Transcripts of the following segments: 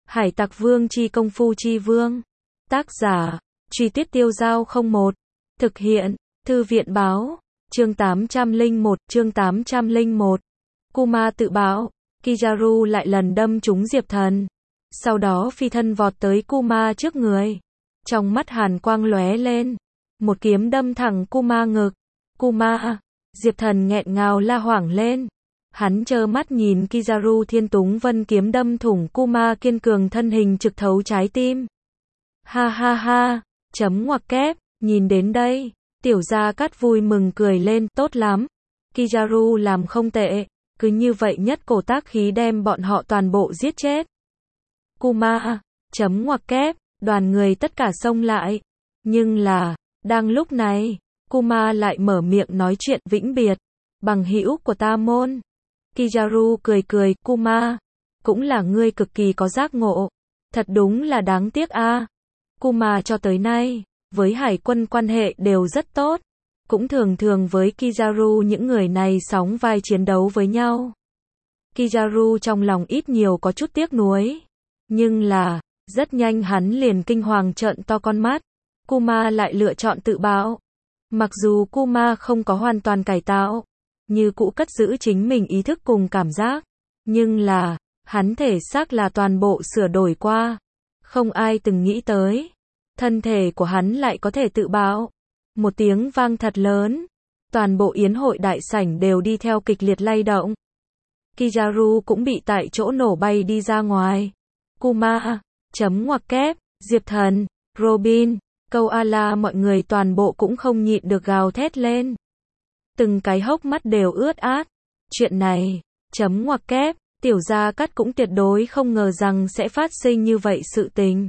Hải Tặc Vương chi công phu chi vương. Tác giả, Truy Tuyết Tiêu Giao 01. Thực hiện, Thư viện báo. Chương 801. Kuma tự bạo. Kizaru lại lần đâm trúng Diệp Thần. Sau đó phi thân vọt tới Kuma trước người. Trong mắt hàn quang lóe lên. Một kiếm đâm thẳng Kuma ngực. Kuma! Diệp Thần nghẹn ngào la hoảng lên. Hắn trơ mắt nhìn Kizaru thiên túng vân kiếm đâm thủng Kuma kiên cường thân hình trực thấu trái tim. Ha ha ha! Chấm ngoặc kép, nhìn đến đây. Tiểu Gia Cát vui mừng cười lên, tốt lắm. Kizaru làm không tệ, cứ như vậy nhất cổ tác khí đem bọn họ toàn bộ giết chết. Kuma! Chấm ngoặc kép, đoàn người tất cả xông lại. Nhưng là, đang lúc này, Kuma lại mở miệng nói chuyện vĩnh biệt. Bằng hữu của ta môn. Kizaru cười cười, Kuma, cũng là ngươi cực kỳ có giác ngộ. Thật đúng là đáng tiếc a. Kuma cho tới nay, với hải quân quan hệ đều rất tốt. Cũng thường thường với Kizaru những người này sóng vai chiến đấu với nhau. Kizaru trong lòng ít nhiều có chút tiếc nuối. Nhưng là, rất nhanh hắn liền kinh hoàng trợn to con mắt. Kuma lại lựa chọn tự bạo. Mặc dù Kuma không có hoàn toàn cải tạo, như cũ cất giữ chính mình ý thức cùng cảm giác. Nhưng là, hắn thể xác là toàn bộ sửa đổi qua. Không ai từng nghĩ tới. Thân thể của hắn lại có thể tự bạo. Một tiếng vang thật lớn. Toàn bộ yến hội đại sảnh đều đi theo kịch liệt lay động. Kizaru cũng bị tại chỗ nổ bay đi ra ngoài. Kuma, chấm ngoặc kép, Diệp Thần, Robin, câu ala mọi người toàn bộ cũng không nhịn được gào thét lên. Từng cái hốc mắt đều ướt át. Chuyện này, chấm ngoặc kép, Tiểu Gia Cát cũng tuyệt đối không ngờ rằng sẽ phát sinh như vậy sự tình.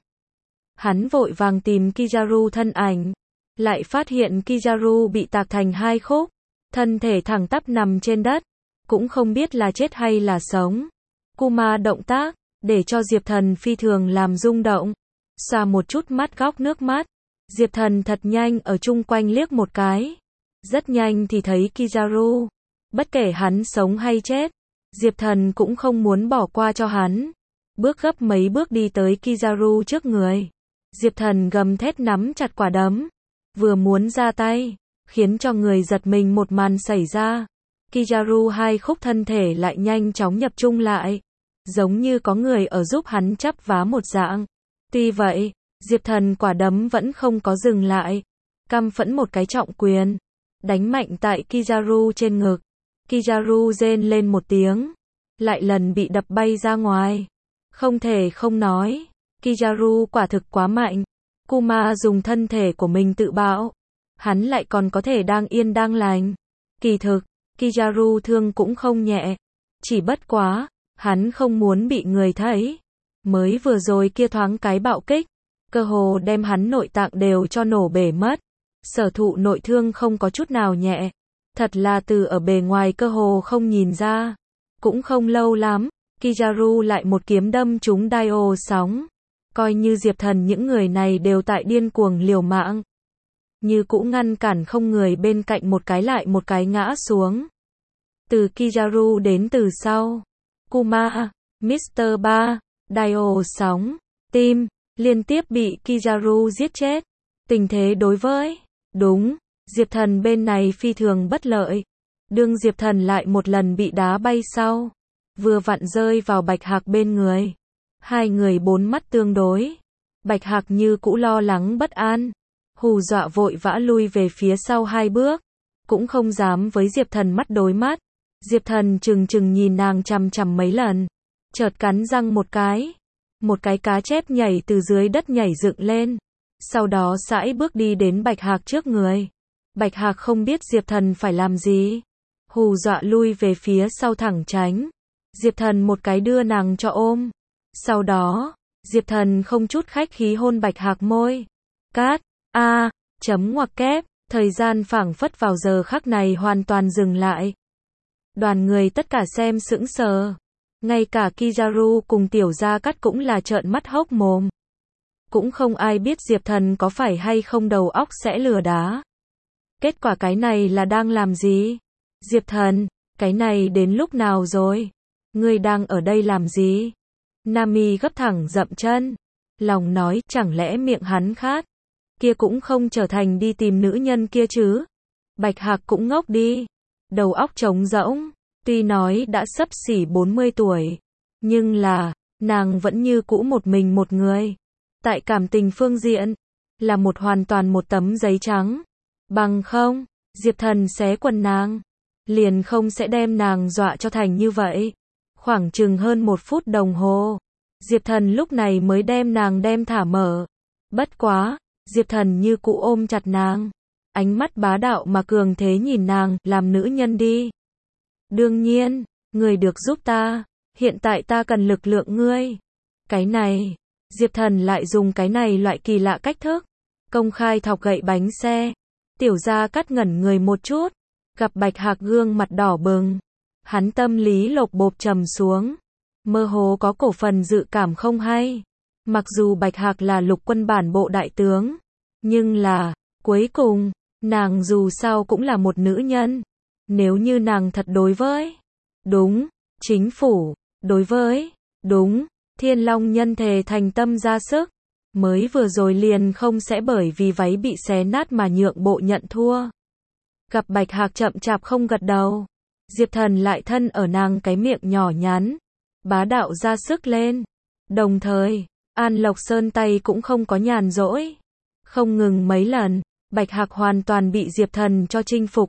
Hắn vội vàng tìm Kizaru thân ảnh. Lại phát hiện Kizaru bị tạc thành hai khúc. Thân thể thẳng tắp nằm trên đất. Cũng không biết là chết hay là sống. Kuma động tác, để cho Diệp Thần phi thường làm rung động. Xoa một chút mắt góc nước mắt. Diệp Thần thật nhanh ở chung quanh liếc một cái. Rất nhanh thì thấy Kizaru. Bất kể hắn sống hay chết, Diệp Thần cũng không muốn bỏ qua cho hắn. Bước gấp mấy bước đi tới Kizaru trước người. Diệp Thần gầm thét nắm chặt quả đấm. Vừa muốn ra tay, khiến cho người giật mình một màn xảy ra. Kizaru hai khúc thân thể lại nhanh chóng nhập chung lại. Giống như có người ở giúp hắn chắp vá một dạng. Tuy vậy, Diệp Thần quả đấm vẫn không có dừng lại. Căm phẫn một cái trọng quyền. Đánh mạnh tại Kizaru trên ngực. Kizaru rên lên một tiếng. Lại lần bị đập bay ra ngoài. Không thể không nói. Kizaru quả thực quá mạnh. Kuma dùng thân thể của mình tự bạo. Hắn lại còn có thể đang yên đang lành. Kỳ thực, Kizaru thương cũng không nhẹ. Chỉ bất quá, hắn không muốn bị người thấy. Mới vừa rồi kia thoáng cái bạo kích. Cơ hồ đem hắn nội tạng đều cho nổ bể mất. Sở thụ nội thương không có chút nào nhẹ. Thật là từ ở bề ngoài cơ hồ không nhìn ra. Cũng không lâu lắm, Kizaru lại một kiếm đâm trúng Dio sóng. Coi như Diệp Thần những người này đều tại điên cuồng liều mạng. Như cũ ngăn cản không người bên cạnh một cái lại một cái ngã xuống. Từ Kizaru đến từ sau. Kuma, Mr. Ba, Dio sóng, Tim, liên tiếp bị Kizaru giết chết. Tình thế đối với, đúng, Diệp Thần bên này phi thường bất lợi. Đương Diệp Thần lại một lần bị đá bay sau. Vừa vặn rơi vào Bạch Hạc bên người. Hai người bốn mắt tương đối. Bạch Hạc như cũ lo lắng bất an. Hù dọa vội vã lui về phía sau hai bước. Cũng không dám với Diệp Thần mắt đối mắt. Diệp Thần chừng chừng nhìn nàng chằm chằm mấy lần. Chợt cắn răng một cái. Một cái cá chép nhảy từ dưới đất nhảy dựng lên. Sau đó sải bước đi đến Bạch Hạc trước người. Bạch Hạc không biết Diệp Thần phải làm gì. Hù dọa lui về phía sau thẳng tránh. Diệp Thần một cái đưa nàng cho ôm. Sau đó, Diệp Thần không chút khách khí hôn Bạch Hạc môi. Cát, chấm ngoặc kép, thời gian phảng phất vào giờ khắc này hoàn toàn dừng lại. Đoàn người tất cả xem sững sờ. Ngay cả Kizaru cùng Tiểu Gia Cát cũng là trợn mắt hốc mồm. Cũng không ai biết Diệp Thần có phải hay không đầu óc sẽ lừa đá. Kết quả cái này là đang làm gì? Diệp Thần, cái này đến lúc nào rồi? Ngươi đang ở đây làm gì? Nami gấp thẳng dậm chân. Lòng nói, chẳng lẽ miệng hắn khát, kia cũng không trở thành đi tìm nữ nhân kia chứ. Bạch Hạc cũng ngốc đi. Đầu óc trống rỗng. Tuy nói đã xấp xỉ 40 tuổi. Nhưng là, nàng vẫn như cũ một mình một người. Tại cảm tình phương diện, là hoàn toàn một tấm giấy trắng. Bằng không, Diệp Thần xé quần nàng. Liền không sẽ đem nàng dọa cho thành như vậy. Khoảng chừng hơn 1 phút đồng hồ. Diệp Thần lúc này mới đem nàng thả mở. Bất quá, Diệp Thần như cũ ôm chặt nàng. Ánh mắt bá đạo mà cường thế nhìn nàng, làm nữ nhân đi. Đương nhiên, người được giúp ta. Hiện tại ta cần lực lượng ngươi. Cái này, Diệp Thần lại dùng cái này loại kỳ lạ cách thức. Công khai thọc gậy bánh xe. Tiểu Gia Cát ngẩn người một chút. Gặp Bạch Hạc gương mặt đỏ bừng. Hắn tâm lý lột bột trầm xuống. Mơ hồ có cổ phần dự cảm không hay. Mặc dù Bạch Hạc là lục quân bản bộ đại tướng. Nhưng là, cuối cùng, nàng dù sao cũng là một nữ nhân. Nếu như nàng thật đối với chính phủ, đối với Thiên Long nhân thề thành tâm ra sức, mới vừa rồi liền không sẽ bởi vì váy bị xé nát mà nhượng bộ nhận thua. Gặp Bạch Hạc chậm chạp không gật đầu, Diệp Thần lại thân ở nàng cái miệng nhỏ nhắn, bá đạo ra sức lên. Đồng thời, An Lộc Sơn tay cũng không có nhàn rỗi. Không ngừng mấy lần, Bạch Hạc hoàn toàn bị Diệp Thần cho chinh phục.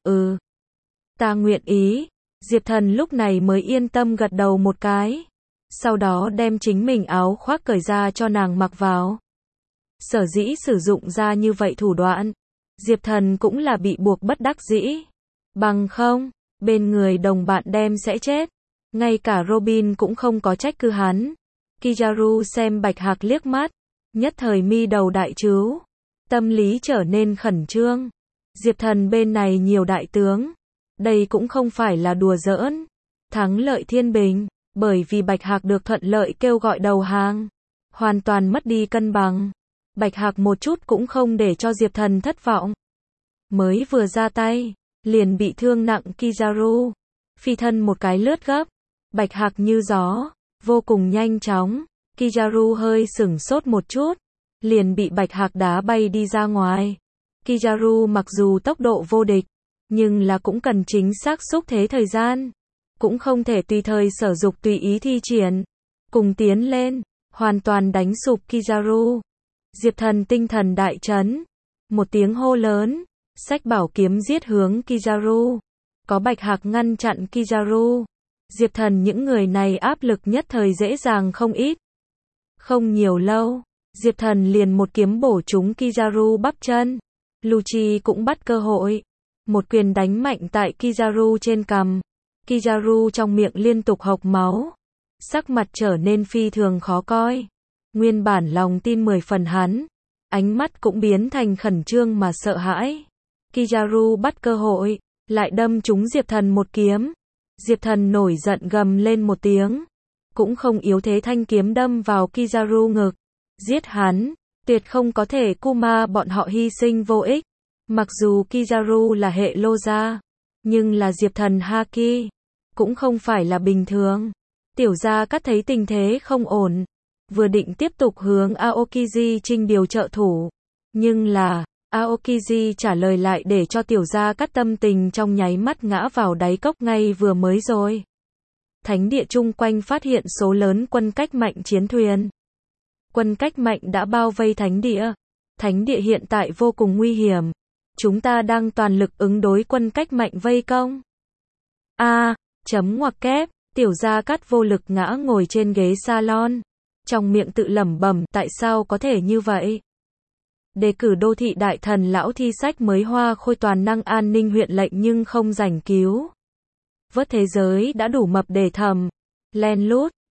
Ta nguyện ý. Diệp Thần lúc này mới yên tâm gật đầu một cái. Sau đó đem chính mình áo khoác cởi ra cho nàng mặc vào. Sở dĩ sử dụng ra như vậy thủ đoạn, Diệp Thần cũng là bị buộc bất đắc dĩ. Bằng không, bên người đồng bạn đem sẽ chết. Ngay cả Robin cũng không có trách cứ hắn. Kizaru xem Bạch Hạc liếc mắt, nhất thời mi đầu đại trứu. Tâm lý trở nên khẩn trương. Diệp Thần bên này nhiều đại tướng. Đây cũng không phải là đùa giỡn. Thắng lợi thiên bình, bởi vì Bạch Hạc được thuận lợi kêu gọi đầu hàng. Hoàn toàn mất đi cân bằng. Bạch Hạc một chút cũng không để cho Diệp Thần thất vọng. Mới vừa ra tay, liền bị thương nặng Kizaru. Phi thân một cái lướt gấp. Bạch Hạc như gió, vô cùng nhanh chóng. Kizaru hơi sửng sốt một chút, liền bị Bạch Hạc đá bay đi ra ngoài. Kizaru mặc dù tốc độ vô địch, nhưng là cũng cần chính xác xúc thế thời gian. Cũng không thể tùy thời sở dục tùy ý thi triển. Cùng tiến lên, hoàn toàn đánh sụp Kizaru. Diệp Thần tinh thần đại chấn. Một tiếng hô lớn, xách bảo kiếm giết hướng Kizaru. Có Bạch Hạc ngăn chặn Kizaru. Diệp Thần những người này áp lực nhất thời dễ dàng không ít. Không nhiều lâu, Diệp Thần liền một kiếm bổ trúng Kizaru bắp chân. Lucci cũng bắt cơ hội. Một quyền đánh mạnh tại Kizaru trên cằm. Kizaru trong miệng liên tục hộc máu. Sắc mặt trở nên phi thường khó coi. Nguyên bản lòng tin 10 phần hắn. Ánh mắt cũng biến thành khẩn trương mà sợ hãi. Kizaru bắt cơ hội. Lại đâm trúng Diệp Thần một kiếm. Diệp Thần nổi giận gầm lên một tiếng. Cũng không yếu thế thanh kiếm đâm vào Kizaru ngực. Giết hắn. Tuyệt không có thể Kuma bọn họ hy sinh vô ích. Mặc dù Kizaru là hệ lô gia. Nhưng là Diệp Thần Haki. Cũng không phải là bình thường. Tiểu Gia Cát thấy tình thế không ổn. Vừa định tiếp tục hướng Aokiji trinh điều trợ thủ. Nhưng là, Aokiji trả lời lại để cho Tiểu Gia Cát tâm tình trong nháy mắt ngã vào đáy cốc ngay vừa mới rồi. Thánh địa chung quanh phát hiện số lớn quân cách mạnh chiến thuyền. Quân cách mạnh đã bao vây thánh địa. Thánh địa hiện tại vô cùng nguy hiểm. Chúng ta đang toàn lực ứng đối quân cách mạnh vây công. Chấm ngoặc kép, Tiểu Gia Cát vô lực ngã ngồi trên ghế salon. Trong miệng tự lẩm bẩm, tại sao có thể như vậy? Đề cử đô thị đại thần lão thi sách mới hoa khôi toàn năng an ninh huyện lệnh nhưng không giành cứu vớt thế giới đã đủ mập để thầm. Len lút.